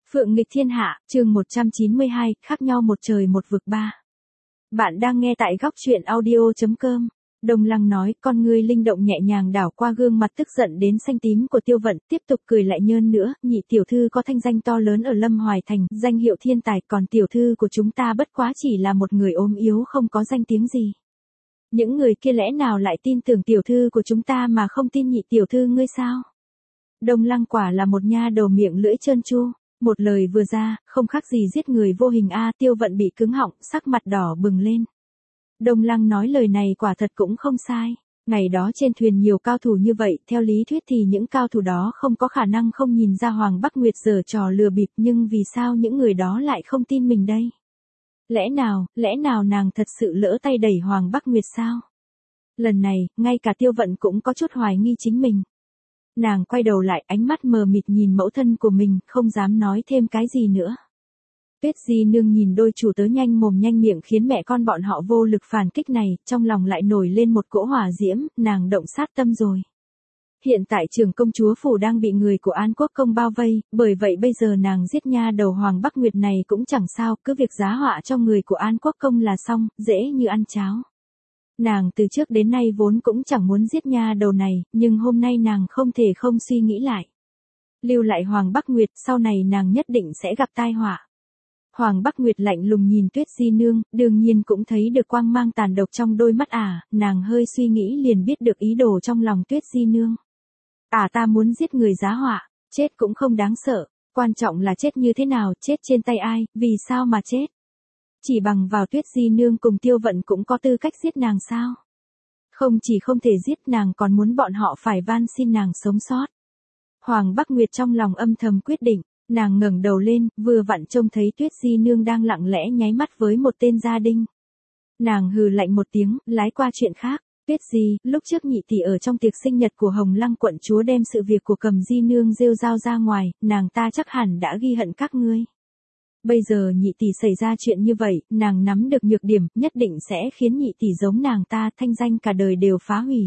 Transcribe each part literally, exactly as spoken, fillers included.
Phượng nghịch thiên hạ, chương một trăm chín mươi hai, khác nhau một trời một vực ba. Bạn đang nghe tại góc truyện audio chấm com. Đồng Lăng nói, con ngươi linh động nhẹ nhàng đảo qua gương mặt tức giận đến xanh tím của Tiêu Vận, tiếp tục cười lại nhơn nữa, nhị tiểu thư có thanh danh to lớn ở Lâm Hoài Thành, danh hiệu thiên tài, còn tiểu thư của chúng ta bất quá chỉ là một người ốm yếu không có danh tiếng gì. Những người kia lẽ nào lại tin tưởng tiểu thư của chúng ta mà không tin nhị tiểu thư ngươi sao? Đồng Lăng quả là một nha đầu miệng lưỡi trơn tru. Một lời vừa ra, không khác gì giết người vô hình a. Tiêu Vận bị cứng họng, sắc mặt đỏ bừng lên. Đồng Lăng nói lời này quả thật cũng không sai. Ngày đó trên thuyền nhiều cao thủ như vậy, theo lý thuyết thì những cao thủ đó không có khả năng không nhìn ra Hoàng Bắc Nguyệt giở trò lừa bịp, nhưng vì sao những người đó lại không tin mình đây? Lẽ nào, lẽ nào nàng thật sự lỡ tay đẩy Hoàng Bắc Nguyệt sao? Lần này, ngay cả Tiêu Vận cũng có chút hoài nghi chính mình. Nàng quay đầu lại, ánh mắt mờ mịt nhìn mẫu thân của mình, không dám nói thêm cái gì nữa. Tuyết Di Nương nhìn đôi chủ tớ nhanh mồm nhanh miệng khiến mẹ con bọn họ vô lực phản kích này, trong lòng lại nổi lên một cỗ hỏa diễm, nàng động sát tâm rồi. Hiện tại Trường công chúa phủ đang bị người của An Quốc công bao vây, bởi vậy bây giờ nàng giết nha đầu Hoàng Bắc Nguyệt này cũng chẳng sao, cứ việc giá họa cho người của An Quốc công là xong, dễ như ăn cháo. Nàng từ trước đến nay vốn cũng chẳng muốn giết nha đầu này, nhưng hôm nay nàng không thể không suy nghĩ lại. Lưu lại Hoàng Bắc Nguyệt, sau này nàng nhất định sẽ gặp tai họa. Hoàng Bắc Nguyệt lạnh lùng nhìn Tuyết Di Nương, đương nhiên cũng thấy được quang mang tàn độc trong đôi mắt ả, nàng hơi suy nghĩ liền biết được ý đồ trong lòng Tuyết Di Nương. Ả ta muốn giết người giá họa, chết cũng không đáng sợ, quan trọng là chết như thế nào, chết trên tay ai, vì sao mà chết. Chỉ bằng vào Tuyết Di Nương cùng Tiêu Vận cũng có tư cách giết nàng sao? Không chỉ không thể giết nàng còn muốn bọn họ phải van xin nàng sống sót. Hoàng Bắc Nguyệt trong lòng âm thầm quyết định, nàng ngẩng đầu lên, vừa vặn trông thấy Tuyết Di Nương đang lặng lẽ nháy mắt với một tên gia đình. Nàng hừ lạnh một tiếng, lái qua chuyện khác. Tuyết Di, lúc trước nhị tỷ ở trong tiệc sinh nhật của Hồng Lăng quận chúa đem sự việc của Cầm Di Nương rêu rao ra ngoài, nàng ta chắc hẳn đã ghi hận các ngươi. Bây giờ nhị tỷ xảy ra chuyện như vậy, nàng nắm được nhược điểm, nhất định sẽ khiến nhị tỷ giống nàng ta, thanh danh cả đời đều phá hủy.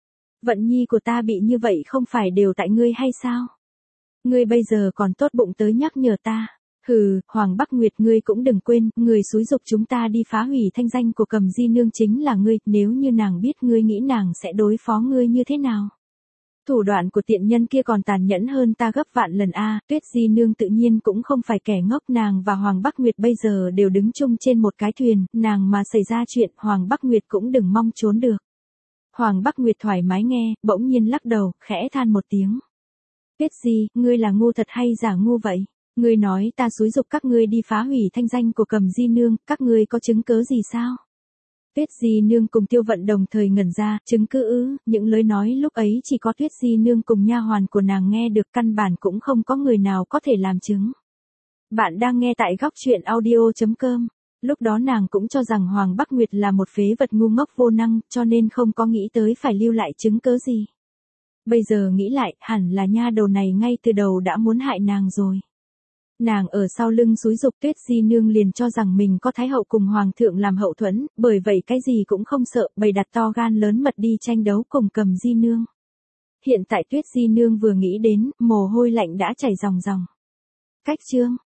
Vận nhi của ta bị như vậy không phải đều tại ngươi hay sao? Ngươi bây giờ còn tốt bụng tới nhắc nhở ta. Hừ, Hoàng Bắc Nguyệt ngươi cũng đừng quên, người xúi giục chúng ta đi phá hủy thanh danh của Cầm Di Nương chính là ngươi, nếu như nàng biết ngươi nghĩ nàng sẽ đối phó ngươi như thế nào? Thủ đoạn của tiện nhân kia còn tàn nhẫn hơn ta gấp vạn lần a. Tuyết Di Nương tự nhiên cũng không phải kẻ ngốc, nàng và Hoàng Bắc Nguyệt bây giờ đều đứng chung trên một cái thuyền, nàng mà xảy ra chuyện, Hoàng Bắc Nguyệt cũng đừng mong trốn được. Hoàng Bắc Nguyệt thoải mái nghe, bỗng nhiên lắc đầu, khẽ than một tiếng. Tuyết Di, ngươi là ngu thật hay giả ngu vậy? Ngươi nói ta xúi giục các ngươi đi phá hủy thanh danh của Cầm Di Nương, các ngươi có chứng cớ gì sao? Tuyết Di Nương cùng Tiêu Vận đồng thời ngẩn ra, chứng cứ ư? Những lời nói lúc ấy chỉ có Tuyết Di Nương cùng nha hoàn của nàng nghe được, căn bản cũng không có người nào có thể làm chứng. Bạn đang nghe tại góc truyện audio chấm com. Lúc đó nàng cũng cho rằng Hoàng Bắc Nguyệt là một phế vật ngu ngốc vô năng, cho nên không có nghĩ tới phải lưu lại chứng cớ gì. Bây giờ nghĩ lại, hẳn là nha đầu này ngay từ đầu đã muốn hại nàng rồi. Nàng ở sau lưng xúi giục Tuyết Di Nương liền cho rằng mình có Thái hậu cùng Hoàng thượng làm hậu thuẫn, bởi vậy cái gì cũng không sợ, bày đặt to gan lớn mật đi tranh đấu cùng Cầm Di Nương. Hiện tại Tuyết Di Nương vừa nghĩ đến, mồ hôi lạnh đã chảy ròng ròng. Cách chương